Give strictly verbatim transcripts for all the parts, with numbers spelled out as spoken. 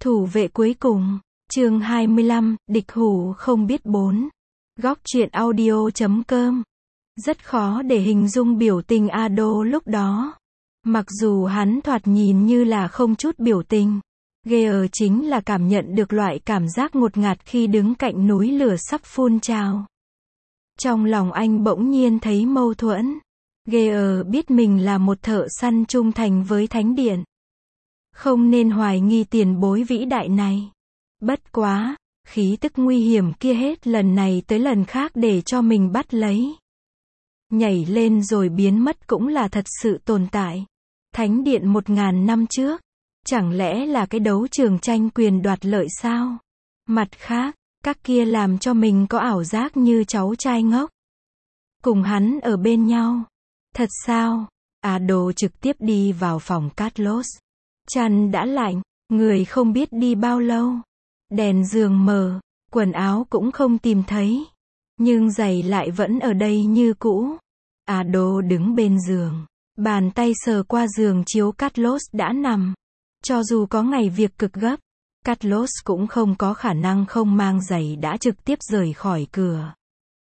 Thủ vệ cuối cùng, chương hai mươi lăm, địch hủ không biết bốn. Góc truyện audio chấm com. Rất khó để hình dung biểu tình Ado lúc đó. Mặc dù hắn thoạt nhìn như là không chút biểu tình. Gear chính là cảm nhận được loại cảm giác ngột ngạt khi đứng cạnh núi lửa sắp phun trào. Trong lòng anh bỗng nhiên thấy mâu thuẫn. Gear biết mình là một thợ săn trung thành với Thánh Điện. Không nên hoài nghi tiền bối vĩ đại này. Bất quá, khí tức nguy hiểm kia hết lần này tới lần khác để cho mình bắt lấy. Nhảy lên rồi biến mất cũng là thật sự tồn tại. Thánh Điện một ngàn năm trước. Chẳng lẽ là cái đấu trường tranh quyền đoạt lợi sao? Mặt khác, các kia làm cho mình có ảo giác như cháu trai ngốc. Cùng hắn ở bên nhau. Thật sao? Ado trực tiếp đi vào phòng Carlos. Chăn đã lạnh, người không biết đi bao lâu. Đèn giường mờ, quần áo cũng không tìm thấy. Nhưng giày lại vẫn ở đây như cũ. Ado đứng bên giường. Bàn tay sờ qua giường chiếu Carlos đã nằm. Cho dù có ngày việc cực gấp, Carlos cũng không có khả năng không mang giày đã trực tiếp rời khỏi cửa.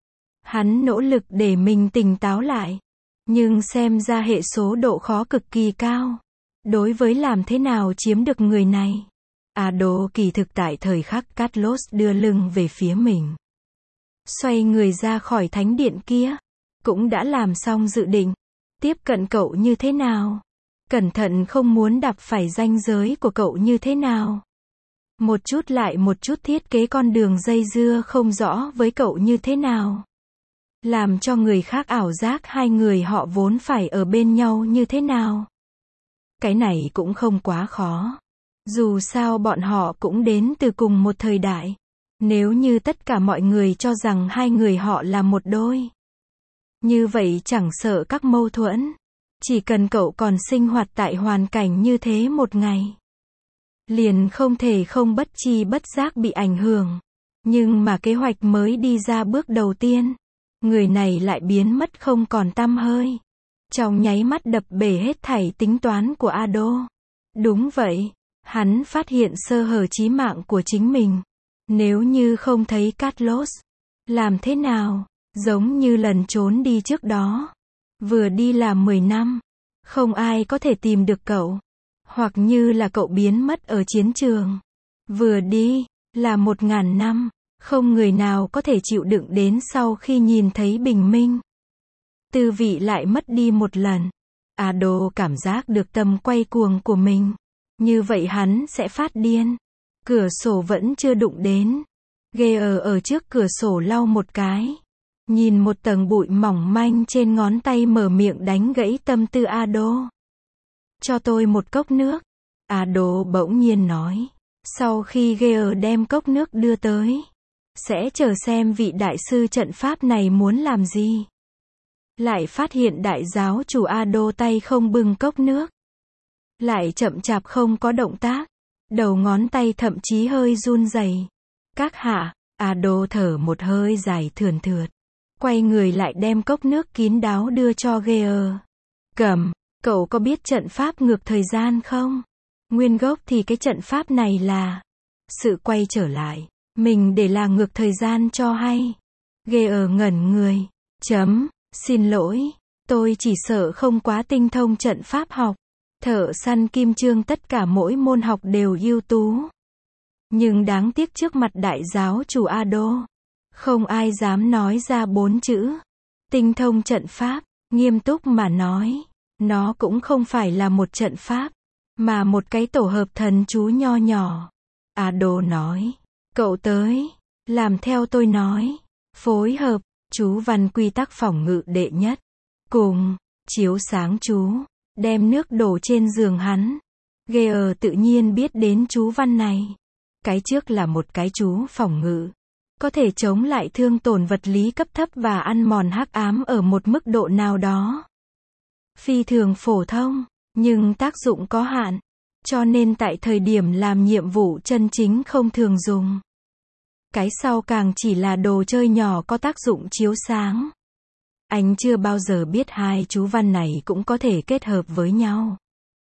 Hắn nỗ lực để mình tỉnh táo lại. Nhưng xem ra hệ số độ khó cực kỳ cao. Đối với làm thế nào chiếm được người này. Ado kỳ thực tại thời khắc Carlos đưa lưng về phía mình. Xoay người ra khỏi thánh điện kia. Cũng đã làm xong dự định. Tiếp cận cậu như thế nào? Cẩn thận không muốn đạp phải ranh giới của cậu như thế nào? Một chút lại một chút thiết kế con đường dây dưa không rõ với cậu như thế nào? Làm cho người khác ảo giác hai người họ vốn phải ở bên nhau như thế nào? Cái này cũng không quá khó. Dù sao bọn họ cũng đến từ cùng một thời đại. Nếu như tất cả mọi người cho rằng hai người họ là một đôi. Như vậy chẳng sợ các mâu thuẫn. Chỉ cần cậu còn sinh hoạt tại hoàn cảnh như thế một ngày. Liền không thể không bất chi bất giác bị ảnh hưởng. Nhưng mà kế hoạch mới đi ra bước đầu tiên. Người này lại biến mất không còn tăm hơi. Trong nháy mắt đập bể hết thảy tính toán của Ado. Đúng vậy, hắn phát hiện sơ hở chí mạng của chính mình. Nếu như không thấy Carlos, làm thế nào? Giống như lần trốn đi trước đó. Vừa đi là mười năm. Không ai có thể tìm được cậu. Hoặc như là cậu biến mất ở chiến trường. Vừa đi, là một ngàn năm. Không người nào có thể chịu đựng đến sau khi nhìn thấy bình minh. Tư vị lại mất đi một lần. Ado cảm giác được tâm quay cuồng của mình. Như vậy hắn sẽ phát điên. Cửa sổ vẫn chưa đụng đến. Gear ở trước cửa sổ lau một cái. Nhìn một tầng bụi mỏng manh trên ngón tay mở miệng đánh gãy tâm tư Ado. Cho tôi một cốc nước. Ado bỗng nhiên nói. Sau khi Gear đem cốc nước đưa tới. Sẽ chờ xem vị đại sư trận pháp này muốn làm gì. Lại phát hiện đại giáo chủ Ado tay không bưng cốc nước. Lại chậm chạp không có động tác. Đầu ngón tay thậm chí hơi run rẩy. Các hạ, Ado thở một hơi dài thườn thượt. Quay người lại đem cốc nước kín đáo đưa cho Gear. Cầm, cậu có biết trận pháp ngược thời gian không? Nguyên gốc thì cái trận pháp này là sự quay trở lại. Mình để là ngược thời gian cho hay. Gear ngẩn người. Chấm, xin lỗi. Tôi chỉ sợ không quá tinh thông trận pháp học. Thợ săn kim chương tất cả mỗi môn học đều ưu tú. Nhưng đáng tiếc trước mặt đại giáo chủ Ado. Không ai dám nói ra bốn chữ. Tinh thông trận pháp, nghiêm túc mà nói. Nó cũng không phải là một trận pháp. Mà một cái tổ hợp thần chú nho nhỏ. Ado nói. Cậu tới. Làm theo tôi nói. Phối hợp. Chú văn quy tắc phòng ngự đệ nhất. Cùng. Chiếu sáng chú. Đem nước đổ trên giường hắn. Gear tự nhiên biết đến chú văn này. Cái trước là một cái chú phòng ngự. Có thể chống lại thương tổn vật lý cấp thấp và ăn mòn hắc ám ở một mức độ nào đó. Phi thường phổ thông, nhưng tác dụng có hạn. Cho nên tại thời điểm làm nhiệm vụ chân chính không thường dùng. Cái sau càng chỉ là đồ chơi nhỏ có tác dụng chiếu sáng. Anh chưa bao giờ biết hai chú văn này cũng có thể kết hợp với nhau.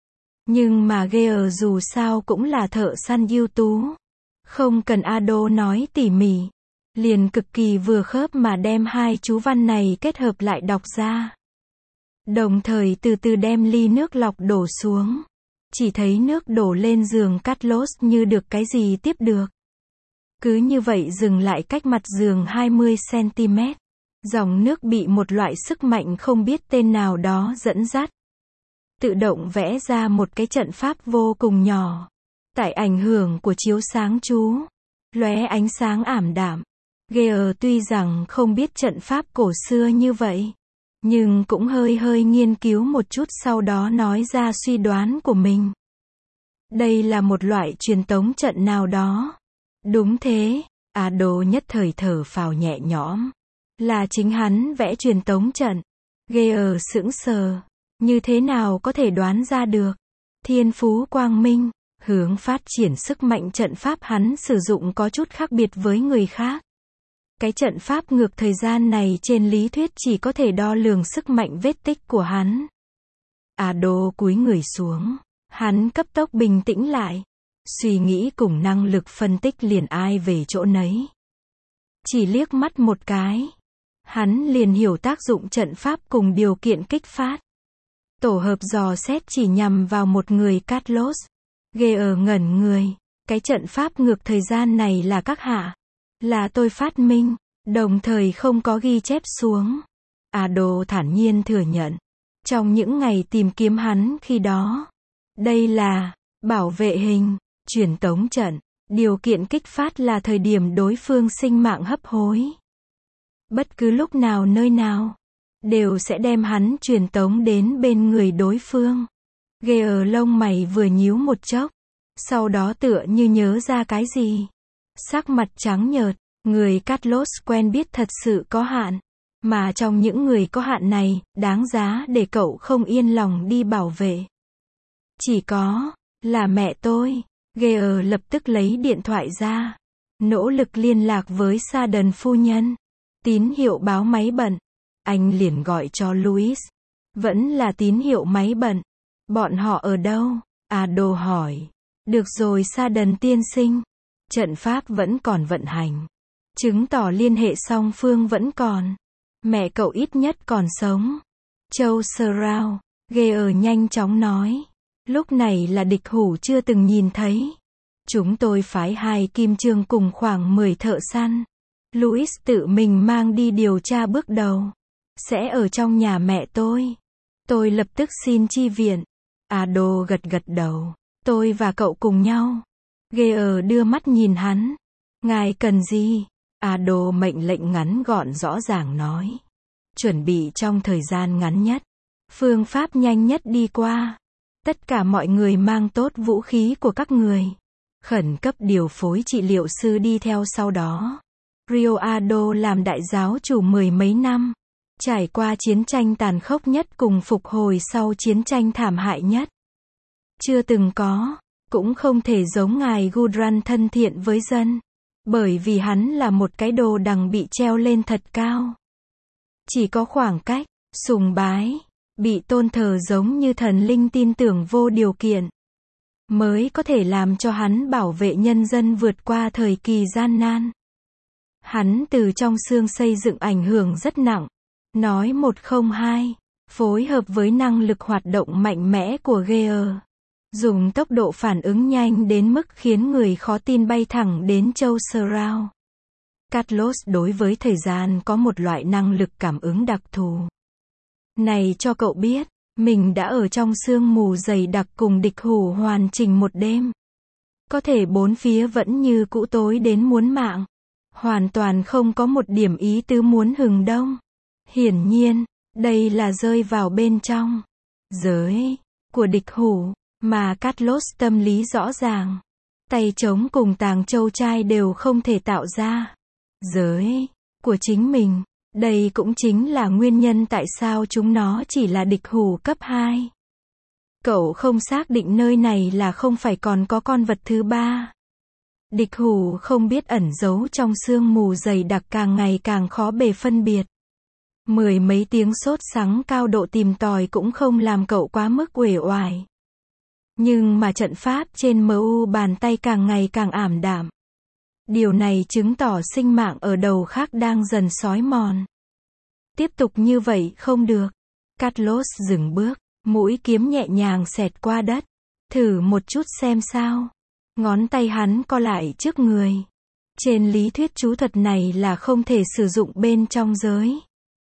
Nhưng mà Gear dù sao cũng là thợ săn ưu tú. Không cần Ado nói tỉ mỉ. Liền cực kỳ vừa khớp mà đem hai chú văn này kết hợp lại đọc ra. Đồng thời từ từ đem ly nước lọc đổ xuống. Chỉ thấy nước đổ lên giường Carlos như được cái gì tiếp được. Cứ như vậy dừng lại cách mặt giường hai mươi xăng-ti-mét. Dòng nước bị một loại sức mạnh không biết tên nào đó dẫn dắt. Tự động vẽ ra một cái trận pháp vô cùng nhỏ. Tại ảnh hưởng của chiếu sáng chú. Lóe ánh sáng ảm đạm. Gear tuy rằng không biết trận pháp cổ xưa như vậy. Nhưng cũng hơi hơi nghiên cứu một chút sau đó nói ra suy đoán của mình. Đây là một loại truyền tống trận nào đó. Đúng thế, Ado nhất thời thở phào nhẹ nhõm. Là chính hắn vẽ truyền tống trận. Gear sững sờ. Như thế nào có thể đoán ra được. Thiên phú quang minh, hướng phát triển sức mạnh trận pháp hắn sử dụng có chút khác biệt với người khác. Cái trận pháp ngược thời gian này trên lý thuyết chỉ có thể đo lường sức mạnh vết tích của hắn. Ado cúi người xuống. Hắn cấp tốc bình tĩnh lại. Suy nghĩ cùng năng lực phân tích liền ai về chỗ nấy. Chỉ liếc mắt một cái. Hắn liền hiểu tác dụng trận pháp cùng điều kiện kích phát. Tổ hợp dò xét chỉ nhằm vào một người Carlos. Gear ngẩn người. Cái trận pháp ngược thời gian này là các hạ. Là tôi phát minh. Đồng thời không có ghi chép xuống. Ado thản nhiên thừa nhận. Trong những ngày tìm kiếm hắn khi đó. Đây là bảo vệ hình, truyền tống trận. Điều kiện kích phát là thời điểm đối phương sinh mạng hấp hối. Bất cứ lúc nào nơi nào. Đều sẽ đem hắn truyền tống đến bên người đối phương. Gear lông mày vừa nhíu một chốc. Sau đó tựa như nhớ ra cái gì. Sắc mặt trắng nhợt. Người Carlos quen biết thật sự có hạn. Mà trong những người có hạn này, đáng giá để cậu không yên lòng đi bảo vệ. Chỉ có, là mẹ tôi. Gear lập tức lấy điện thoại ra. Nỗ lực liên lạc với Sarden phu nhân. Tín hiệu báo máy bận. Anh liền gọi cho Louis. Vẫn là tín hiệu máy bận. Bọn họ ở đâu? Ado hỏi. Được rồi Sarden tiên sinh. Trận pháp vẫn còn vận hành. Chứng tỏ liên hệ song phương vẫn còn. Mẹ cậu ít nhất còn sống. Châu Serrao. Gear nhanh chóng nói. Lúc này là địch hủ chưa từng nhìn thấy. Chúng tôi phái hai kim chương cùng khoảng mười thợ săn. Louis tự mình mang đi điều tra bước đầu. Sẽ ở trong nhà mẹ tôi. Tôi lập tức xin chi viện. Ado gật gật đầu. Tôi và cậu cùng nhau. Gear đưa mắt nhìn hắn. Ngài cần gì? Ado mệnh lệnh ngắn gọn rõ ràng nói. Chuẩn bị trong thời gian ngắn nhất. Phương pháp nhanh nhất đi qua. Tất cả mọi người mang tốt vũ khí của các người. Khẩn cấp điều phối trị liệu sư đi theo sau đó. Rio Ado làm đại giáo chủ mười mấy năm. Trải qua chiến tranh tàn khốc nhất cùng phục hồi sau chiến tranh thảm hại nhất. Chưa từng có, cũng không thể giống ngài Gudrun thân thiện với dân. Bởi vì hắn là một cái đồ đằng bị treo lên thật cao. Chỉ có khoảng cách, sùng bái, bị tôn thờ giống như thần linh tin tưởng vô điều kiện. Mới có thể làm cho hắn bảo vệ nhân dân vượt qua thời kỳ gian nan. Hắn từ trong xương xây dựng ảnh hưởng rất nặng. Nói một không hai, phối hợp với năng lực hoạt động mạnh mẽ của Gear. Dùng tốc độ phản ứng nhanh đến mức khiến người khó tin bay thẳng đến châu Serrao. Carlos đối với thời gian có một loại năng lực cảm ứng đặc thù. Này cho cậu biết, mình đã ở trong sương mù dày đặc cùng địch hủ hoàn chỉnh một đêm. Có thể bốn phía vẫn như cũ tối đến muốn mạng. Hoàn toàn không có một điểm ý tứ muốn hừng đông. Hiển nhiên, đây là rơi vào bên trong giới của địch hủ, mà Carlos tâm lý rõ ràng. Tay trống cùng tàng châu trai đều không thể tạo ra giới của chính mình. Đây cũng chính là nguyên nhân tại sao chúng nó chỉ là địch hủ cấp hai. Cậu không xác định nơi này là không phải còn có con vật thứ ba. Địch hủ không biết ẩn giấu trong sương mù dày đặc càng ngày càng khó bề phân biệt. Mười mấy tiếng sốt sắng cao độ tìm tòi cũng không làm cậu quá mức uể oải. Nhưng mà trận pháp trên em u bàn tay càng ngày càng ảm đạm. Điều này chứng tỏ sinh mạng ở đầu khác đang dần xói mòn. Tiếp tục như vậy không được. Carlos dừng bước, mũi kiếm nhẹ nhàng xẹt qua đất. Thử một chút xem sao. Ngón tay hắn co lại trước người. Trên lý thuyết chú thuật này là không thể sử dụng bên trong giới.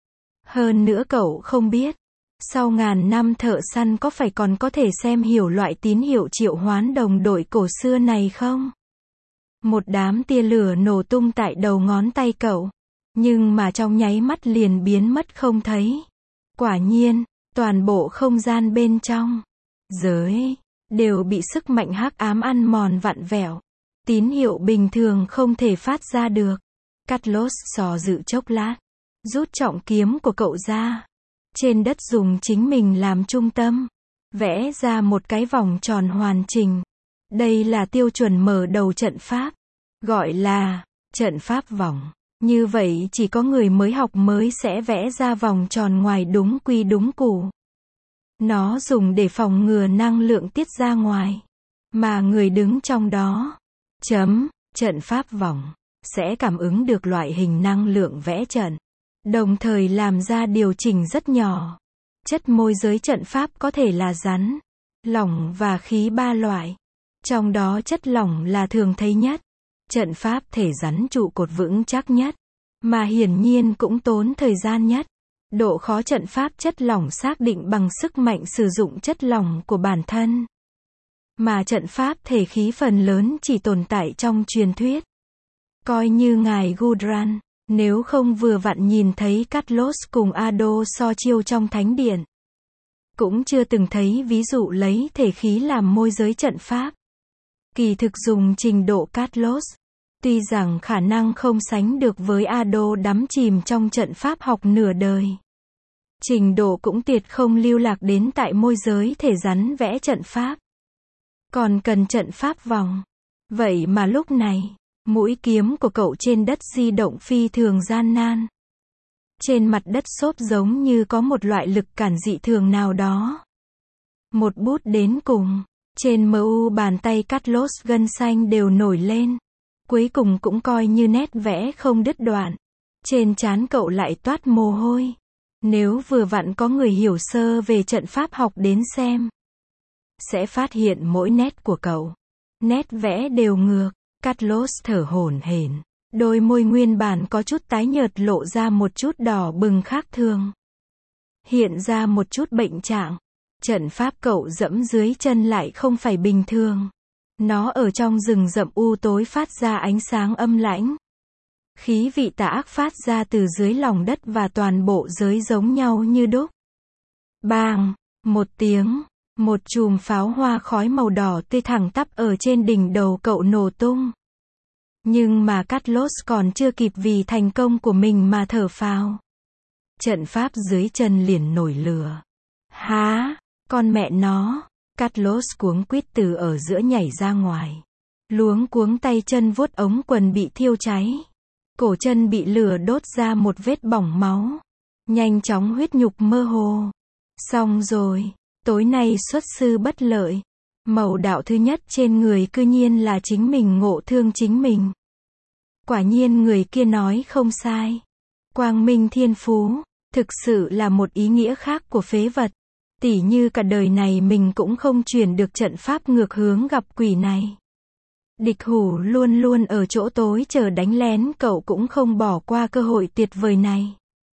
Hơn nữa cậu không biết, sau ngàn năm thợ săn có phải còn có thể xem hiểu loại tín hiệu triệu hoán đồng đội cổ xưa này không? Một đám tia lửa nổ tung tại đầu ngón tay cậu, nhưng mà trong nháy mắt liền biến mất không thấy. Quả nhiên, toàn bộ không gian bên trong giới đều bị sức mạnh hắc ám ăn mòn vặn vẹo. Tín hiệu bình thường không thể phát ra được. Carlos xò dự chốc lát, rút trọng kiếm của cậu ra. Trên đất dùng chính mình làm trung tâm, vẽ ra một cái vòng tròn hoàn chỉnh. Đây là tiêu chuẩn mở đầu trận pháp, gọi là trận pháp vòng. Như vậy chỉ có người mới học mới sẽ vẽ ra vòng tròn ngoài đúng quy đúng củ. Nó dùng để phòng ngừa năng lượng tiết ra ngoài, mà người đứng trong đó, chấm, trận pháp vòng, sẽ cảm ứng được loại hình năng lượng vẽ trận, đồng thời làm ra điều chỉnh rất nhỏ. Chất môi giới trận pháp có thể là rắn, lỏng và khí ba loại. Trong đó chất lỏng là thường thấy nhất. Trận pháp thể rắn trụ cột vững chắc nhất, mà hiển nhiên cũng tốn thời gian nhất. Độ khó trận pháp chất lỏng xác định bằng sức mạnh sử dụng chất lỏng của bản thân. Mà trận pháp thể khí phần lớn chỉ tồn tại trong truyền thuyết. Coi như ngài Gudran, nếu không vừa vặn nhìn thấy Carlos cùng Ado so chiêu trong thánh điện, cũng chưa từng thấy ví dụ lấy thể khí làm môi giới trận pháp. Kỳ thực dùng trình độ Carlos, tuy rằng khả năng không sánh được với Ado đắm chìm trong trận pháp học nửa đời. Trình độ cũng tuyệt không lưu lạc đến tại môi giới thể rắn vẽ trận pháp. Còn cần trận pháp vòng. Vậy mà lúc này, mũi kiếm của cậu trên đất di động phi thường gian nan. Trên mặt đất xốp giống như có một loại lực cản dị thường nào đó. Một bút đến cùng, trên em u bàn tay Carlos gân xanh đều nổi lên. Cuối cùng cũng coi như nét vẽ không đứt đoạn. Trên trán cậu lại toát mồ hôi. Nếu vừa vặn có người hiểu sơ về trận pháp học đến xem, sẽ phát hiện mỗi nét của cậu, nét vẽ đều ngược. Carlos thở hổn hển, đôi môi nguyên bản có chút tái nhợt lộ ra một chút đỏ bừng khác thường, hiện ra một chút bệnh trạng. Trận pháp cậu dẫm dưới chân lại không phải bình thường. Nó ở trong rừng rậm u tối phát ra ánh sáng âm lãnh. Khí vị tà ác phát ra từ dưới lòng đất và toàn bộ giới giống nhau như đúc. Bang! Một tiếng, một chùm pháo hoa khói màu đỏ tươi thẳng tắp ở trên đỉnh đầu cậu nổ tung. Nhưng mà Carlos còn chưa kịp vì thành công của mình mà thở phào. Trận pháp dưới chân liền nổi lửa. Há! Con mẹ nó! Carlos cuống quýt từ ở giữa nhảy ra ngoài. Luống cuống tay chân vuốt ống quần bị thiêu cháy. Cổ chân bị lửa đốt ra một vết bỏng máu. Nhanh chóng huyết nhục mơ hồ. Xong rồi, tối nay xuất sư bất lợi. Mẩu đạo thứ nhất trên người cư nhiên là chính mình ngộ thương chính mình. Quả nhiên người kia nói không sai. Quang minh thiên phú, thực sự là một ý nghĩa khác của phế vật. Tỉ như cả đời này mình cũng không chuyển được trận pháp ngược hướng gặp quỷ này. Địch Hủ luôn luôn ở chỗ tối chờ đánh lén, cậu cũng không bỏ qua cơ hội tuyệt vời này.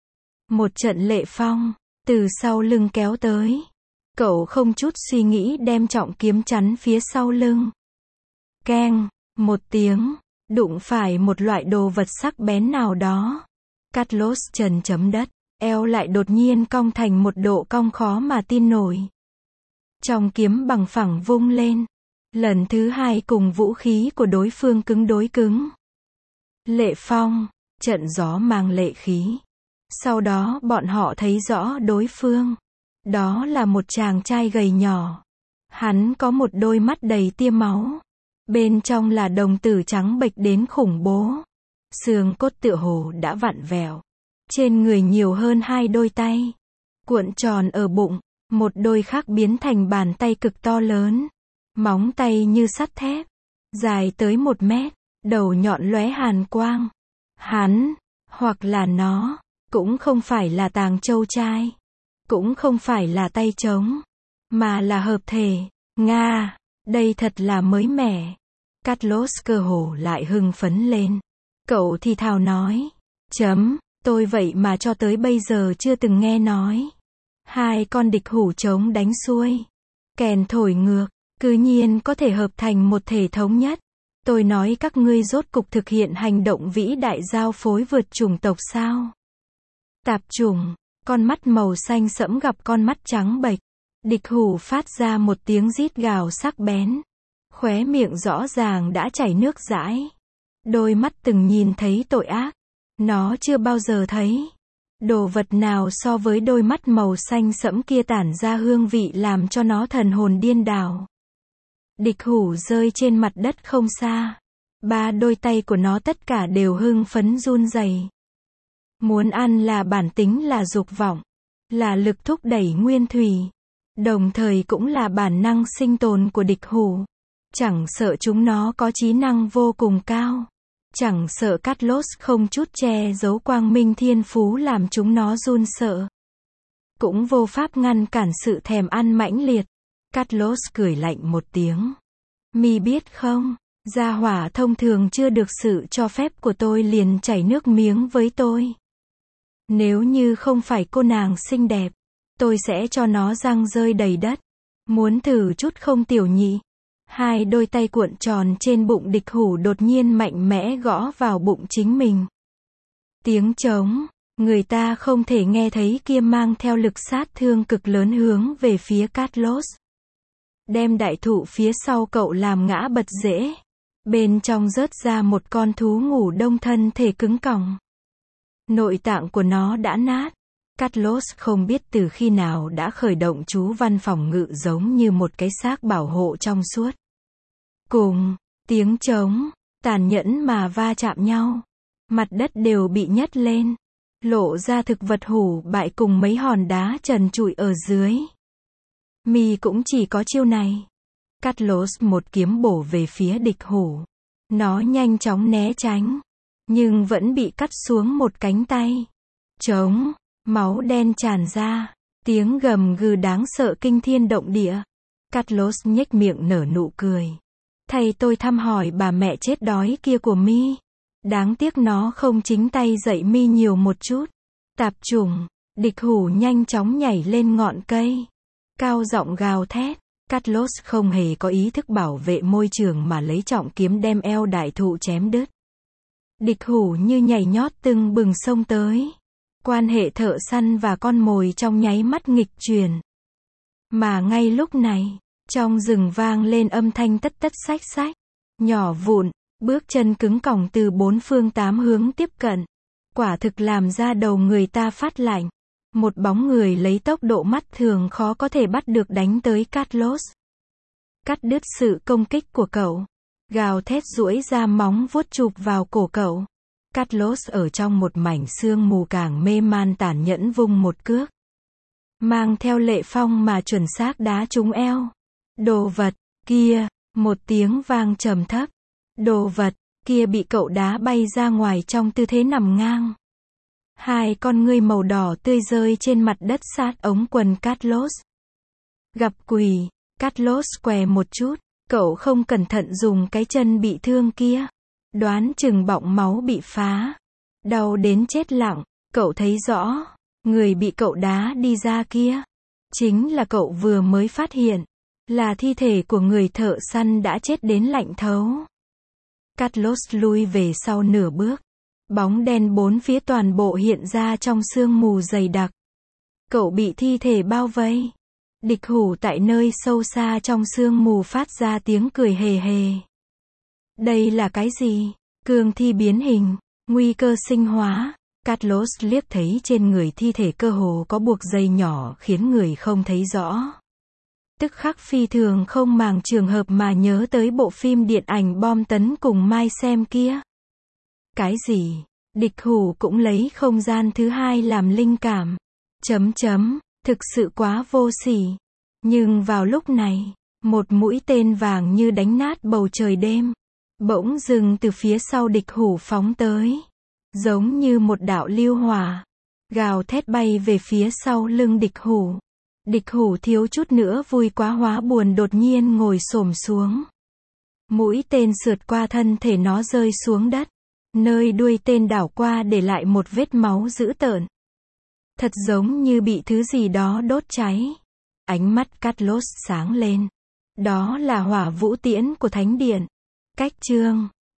Một trận lệ phong, từ sau lưng kéo tới. Cậu không chút suy nghĩ đem trọng kiếm chắn phía sau lưng. Keng, một tiếng, đụng phải một loại đồ vật sắc bén nào đó. Carlos trần chấm đất, eo lại đột nhiên cong thành một độ cong khó mà tin nổi. Trong kiếm bằng phẳng vung lên. Lần thứ hai cùng vũ khí của đối phương cứng đối cứng. Lệ phong, trận gió mang lệ khí. Sau đó bọn họ thấy rõ đối phương. Đó là một chàng trai gầy nhỏ. Hắn có một đôi mắt đầy tia máu. Bên trong là đồng tử trắng bệch đến khủng bố. Xương cốt tựa hồ đã vặn vẹo. Trên người nhiều hơn hai đôi tay. Cuộn tròn ở bụng. Một đôi khác biến thành bàn tay cực to lớn. Móng tay như sắt thép, dài tới một mét, đầu nhọn lóe hàn quang. Hắn, hoặc là nó, cũng không phải là tàng châu trai, cũng không phải là tay trống, mà là hợp thể. Nga, đây thật là mới mẻ. Carlos cơ hồ lại hưng phấn lên. Cậu thì thào nói, chấm, tôi vậy mà cho tới bây giờ chưa từng nghe nói. Hai con địch hủ trống đánh xuôi, kèn thổi ngược, cư nhiên có thể hợp thành một thể thống nhất. Tôi nói các ngươi rốt cục thực hiện hành động vĩ đại giao phối vượt chủng tộc sao? Tạp chủng, con mắt màu xanh sẫm gặp con mắt trắng bệch. Địch hủ phát ra một tiếng rít gào sắc bén. Khóe miệng rõ ràng đã chảy nước dãi. Đôi mắt từng nhìn thấy tội ác. Nó chưa bao giờ thấy đồ vật nào so với đôi mắt màu xanh sẫm kia tản ra hương vị làm cho nó thần hồn điên đảo. Địch hủ rơi trên mặt đất không xa. Ba đôi tay của nó tất cả đều hưng phấn run rẩy. Muốn ăn là bản tính, là dục vọng, là lực thúc đẩy nguyên thủy, đồng thời cũng là bản năng sinh tồn của địch hủ. Chẳng sợ chúng nó có trí năng vô cùng cao. Chẳng sợ Carlos không chút che giấu quang minh thiên phú làm chúng nó run sợ. Cũng vô pháp ngăn cản sự thèm ăn mãnh liệt. Carlos cười lạnh một tiếng. Mi biết không, gia hỏa thông thường chưa được sự cho phép của tôi liền chảy nước miếng với tôi. Nếu như không phải cô nàng xinh đẹp, tôi sẽ cho nó răng rơi đầy đất. Muốn thử chút không tiểu nhị? Hai đôi tay cuộn tròn trên bụng địch hủ đột nhiên mạnh mẽ gõ vào bụng chính mình. Tiếng trống, người ta không thể nghe thấy kia mang theo lực sát thương cực lớn hướng về phía Carlos. Đem đại thụ phía sau cậu làm ngã bật rễ. Bên trong rớt ra một con thú ngủ đông thân thể cứng còng. Nội tạng của nó đã nát. Carlos không biết từ khi nào đã khởi động chú văn phòng ngự giống như một cái xác bảo hộ trong suốt. Cùng tiếng trống tàn nhẫn mà va chạm nhau, mặt đất đều bị nhấc lên, lộ ra thực vật hủ bại cùng mấy hòn đá trần trụi ở dưới. Mi cũng chỉ có chiêu này. Carlos một kiếm bổ về phía địch hủ. Nó nhanh chóng né tránh, nhưng vẫn bị cắt xuống một cánh tay. Trống, máu đen tràn ra, tiếng gầm gừ đáng sợ kinh thiên động địa. Carlos nhếch miệng nở nụ cười. Thầy tôi thăm hỏi bà mẹ chết đói kia của Mi. Đáng tiếc nó không chính tay dạy Mi nhiều một chút. Tạp chủng, địch hủ nhanh chóng nhảy lên ngọn cây, cao giọng gào thét. Carlos không hề có ý thức bảo vệ môi trường mà lấy trọng kiếm đem eo đại thụ chém đứt. Địch hủ như nhảy nhót tưng bừng xông tới. Quan hệ thợ săn và con mồi trong nháy mắt nghịch chuyển. Mà ngay lúc này, trong rừng vang lên âm thanh tất tất xách xách, nhỏ vụn, bước chân cứng còng từ bốn phương tám hướng tiếp cận. Quả thực làm ra đầu người ta phát lạnh. Một bóng người lấy tốc độ mắt thường khó có thể bắt được đánh tới Carlos. Cắt đứt sự công kích của cậu. Gào thét duỗi ra móng vuốt chụp vào cổ cậu. Carlos ở trong một mảnh sương mù càng mê man tàn nhẫn vung một cước. Mang theo lệ phong mà chuẩn xác đá trúng eo. Đồ vật kia, một tiếng vang trầm thấp. Đồ vật kia bị cậu đá bay ra ngoài trong tư thế nằm ngang. Hai con ngươi màu đỏ tươi rơi trên mặt đất sát ống quần Carlos. Gặp quỷ, Carlos què một chút, cậu không cẩn thận dùng cái chân bị thương kia. Đoán chừng bọng máu bị phá. Đau đến chết lặng, cậu thấy rõ, người bị cậu đá đi ra kia. Chính là cậu vừa mới phát hiện, là thi thể của người thợ săn đã chết đến lạnh thấu. Carlos lui về sau nửa bước. Bóng đen bốn phía toàn bộ hiện ra trong sương mù dày đặc. Cậu bị thi thể bao vây. Địch hủ tại nơi sâu xa trong sương mù phát ra tiếng cười hề hề. Đây là cái gì? Cương thi biến hình, nguy cơ sinh hóa. Carlos liếc thấy trên người thi thể cơ hồ có buộc dây nhỏ khiến người không thấy rõ. Tức khắc phi thường không màng trường hợp mà nhớ tới bộ phim điện ảnh bom tấn cùng Mai xem kia. Cái gì? Địch hủ cũng lấy không gian thứ hai làm linh cảm. Chấm chấm, thực sự quá vô sỉ. Nhưng vào lúc này, Một mũi tên vàng như đánh nát bầu trời đêm. Bỗng dưng từ phía sau địch hủ phóng tới. Giống như một đạo lưu hỏa. Gào thét bay về phía sau lưng địch hủ. Địch hủ thiếu chút nữa vui quá hóa buồn đột nhiên ngồi xổm xuống. Mũi tên sượt qua thân thể nó rơi xuống đất. Nơi đuôi tên đảo qua để lại một vết máu dữ tợn. Thật giống như bị thứ gì đó đốt cháy. Ánh mắt Carlos sáng lên. Đó là hỏa vũ tiễn của Thánh Điện. Cách chương